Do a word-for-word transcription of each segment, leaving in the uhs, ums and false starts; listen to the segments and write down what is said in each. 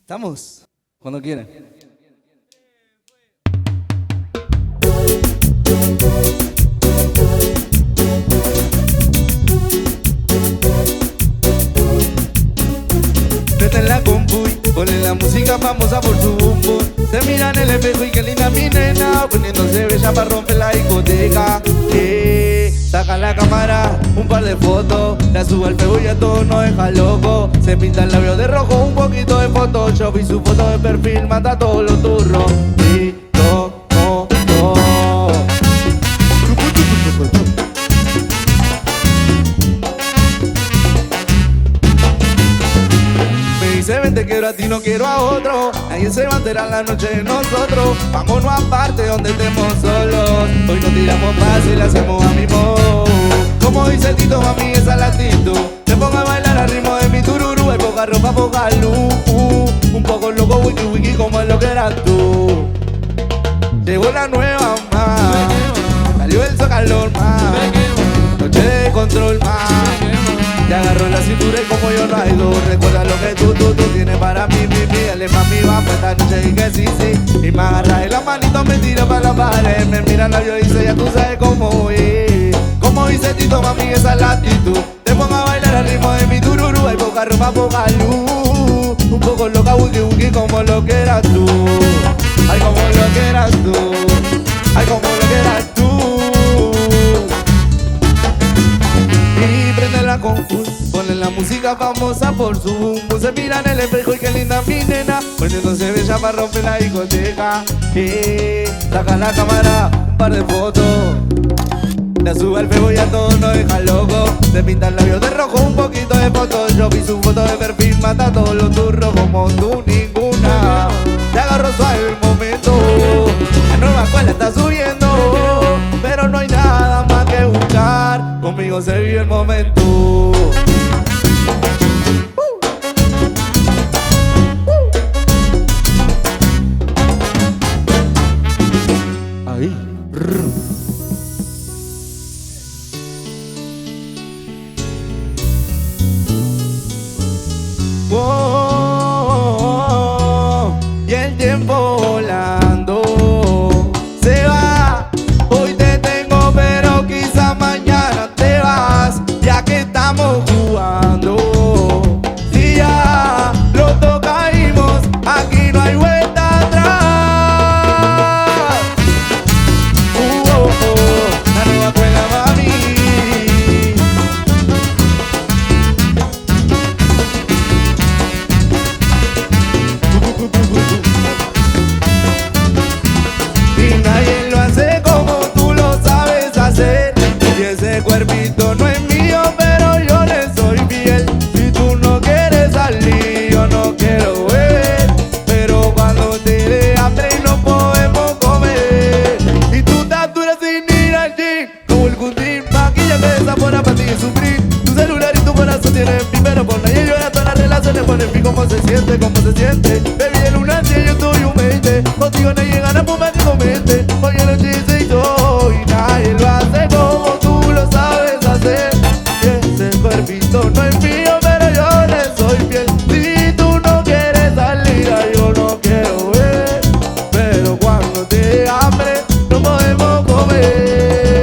¿Estamos? Cuando quieran. Vete en la compu y ponle la música famosa por su boom boom. Se mira en el espejo y qué linda mi nena, poniéndose bella para romper la discoteca. Eh, saca la cámara, un par de fotos, la subo al Facebook y a todos nos deja loco. Se pinta el labio de rojo, un poquito de Photoshop y su foto de perfil mata a todos los turros. Y lo, no, no. Se ven, te quiero a ti, no quiero a otro. Nadie se va a enterar la noche de nosotros. Vámonos aparte donde estemos solos. Hoy nos tiramos fácil, hacemos a mi modo. Como dice Tito, mami, esa es la actitud. Te pongo a bailar al ritmo de mi tururú. Hay poca ropa, poca luz. Un poco loco, wiki wiki, como es lo que eras tú. Llegó la nueva más. Salió el calor más. Noche de control más. Te agarro la cintura y como yo no hay dos. Recuerda lo que tú, tú, tú tienes para mí, mi, mi. Dale mami, vamos esta noche y que sí, sí. Y me agarras en la manito, me tira para la pared. Me mira la yo dice, ya tú sabes cómo es. Como dice Tito, mami, esa es la actitud. Te pongo a bailar al ritmo de mi tururú. Hay poca ropa, poca luz. Un poco loca, wiki wiki, como lo que eras tú. Ay, como lo que eras tú. Ay, como lo que eras tú. La confu, ponen la música famosa por su boom boom. Se mira en el espejo y qué linda mi nena, poniéndose bella para romper la discoteca. Eh, saca la cámara, un par de fotos, la sube al Facebook y a todos nos deja locos. Se pinta el labio de rojo, un poquito de Photoshop y su foto de perfil mata a todos los turros como tú ninguna. Te agarro suave el momento, la nueva escuela está subiendo, pero no hay nada más que buscar. Conmigo se vive el momento. Ahí. Oh, oh, oh, y el tiempo volando se va. Hoy te tengo, pero quizá mañana te vas, ya que estamos jugando. Si ya lo tocamos, aquí no hay vuelta atrás. Uh, oh, oh, la nueva escuela, mami. Y nadie lo hace como tú lo sabes hacer. Y ese cuerpito no es mío, pero yo le soy fiel. Si tú no quieres salir, yo no quiero beber, pero cuando te dé hambre no podemos comer. Y tú estás dura sin ir al gym, como el Gundín. Maquíllate de esa forma para ti y sufrir. Tu celular y tu corazón tienen fin, pero por nadie llora, todas las relaciones ponen fin. ¿Cómo se siente? ¿Cómo se siente? Baby, el un diez, yo estoy un veinte. Contigo no llegan a fumar que comente. Hoy en noche y todo, y nadie lo hace como tú lo sabes hacer. Y ese cuerpito no es mío, pero yo le soy fiel. Si tú no quieres salir, yo no quiero ver, pero cuando te dé hambre no podemos comer.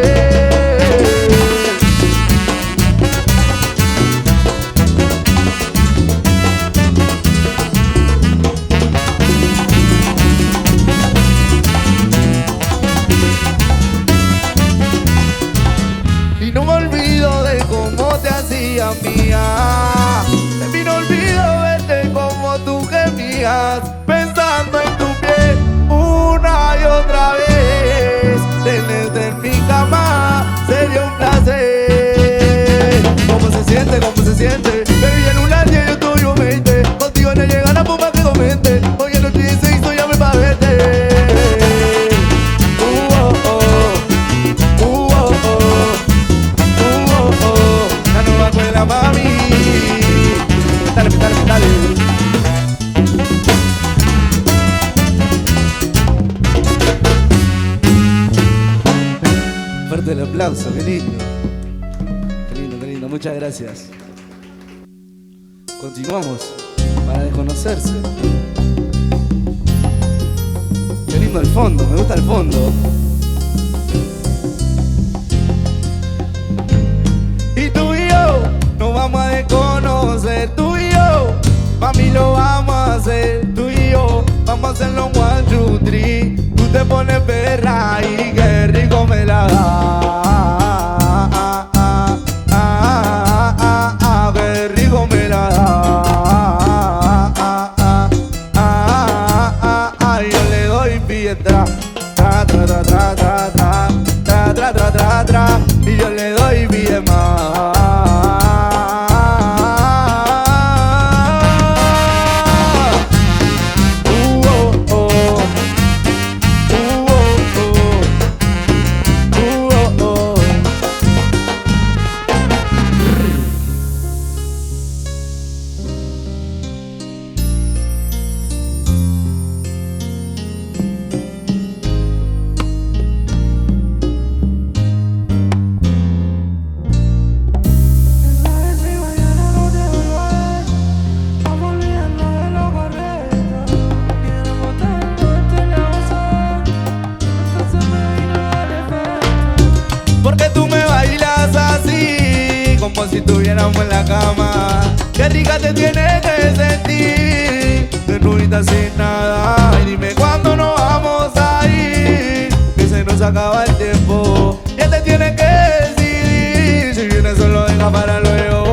Y no me olvido de cómo te hacía mía. De mí no olvido verte como tú gemías, pensando en tu piel una y otra vez. Tenerte en mi cama sería un placer. ¿Cómo se siente? ¿Cómo se siente? Baby, en una diez yo estoy un veinte. Contigo no llegan a fumar que comente. Hoy en los dieciséis llame pa' verte. Mami, dale, dale, dale. Fuerte el aplauso, qué lindo. Qué lindo, qué lindo, muchas gracias. Continuamos para desconocerse. lindo el fondo, me gusta el fondo. Y tú y yo nos vamos a desconocer, tú y yo, mami, lo vamos a hacer. Tú y yo vamos a hacerlo one, two, three. Tú te pones perra y qué rico me la da. Qué rico me la da. Yo le doy pie tra, tra, tra, tra, tra, tra, tra, tra, tra, tra, tra, tra, y yo le doy pie más. Porque tú me bailas así, como si estuviéramos en la cama. Qué rica te tiene que sentir, desnudita sin nada. Y dime cuándo nos vamos a ir, que se nos acaba el tiempo. Ya te tienes que decidir, si vienes solo deja para luego.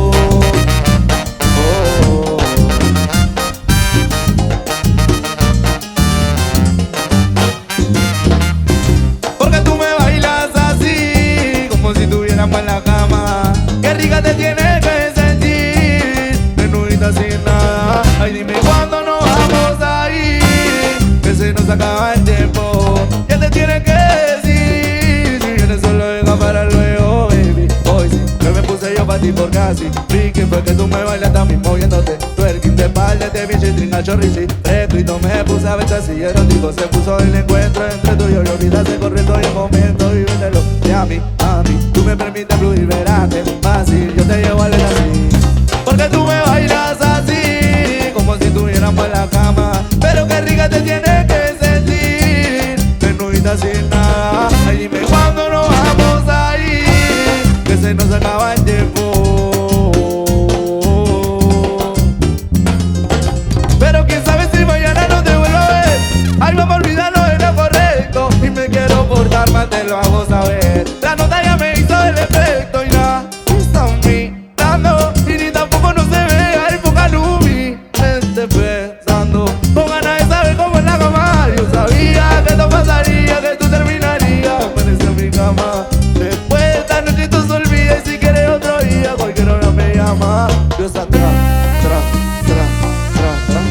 En la cama, qué rica te tiene que sentir, desnudita sin nada. Ay, dime cuándo nos vamos a ir, que se nos acaba el tiempo. Ya te tienes que decir, si vienes solo deja para luego, baby. Hoy sí, que me puse yo pa' ti por casi. Vi que fue que tú me bailas también moviéndote. Twerking de espalda, te vi chitringa chorrichi. Escrito me puse a ver así erótico. Se puso el encuentro entre tú y yo. Y olvidaste corriendo y el momento, vívelo de a mí, a mí. Tú me permites fluir, verás que es fácil. Yo te llevo al así, porque tú me bailas así, como si estuviéramos en la cama. Pero qué rica te tiene que sentir, desnudita sin nada. Ay, dime cuándo nos vamos a ir, que se nos acaba el tiempo. Pero quién sabe si mañana no te vuelvo a ver. Ay, vamos a olvidarlo de lo correcto. Y me quiero portar más, te lo hago saber. La nota ya me hizo el efecto y nada está mirando, y ni tampoco no se ve el poca lumi. Me esté pensando, con ganas de saber cómo es la cama. Yo sabía que esto pasaría, que tú terminarías. Aparece en mi cama. Después de esta noche tú se olvida, y si quieres otro día, cualquier hora me llama. Yo está atrás, atrás, atrás, atrás, atrás.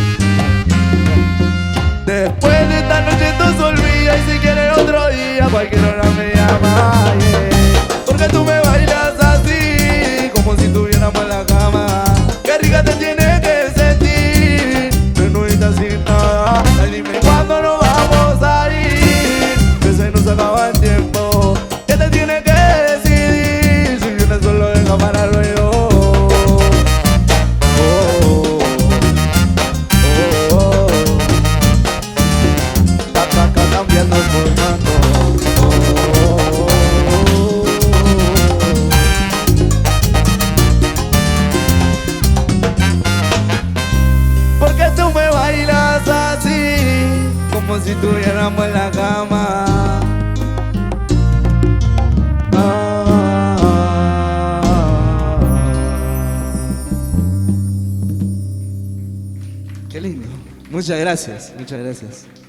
Después de esta noche tú se olvida, y si quieres otro día, cualquier hora me llama, yeah. Porque tú me bailas así, como si estuviéramos en la cama. Qué rica te tiene que sentir, desnudita sin nada. Ay, dime cuándo nos vamos a ir, que se nos acaba el tiempo. ¿Qué te tiene que decidir, si vienes solo deja para luego? Oh, oh, oh, oh. Está cambiando el formato. Como si estuviéramos en la cama. Ah, qué lindo. Muchas gracias, muchas gracias.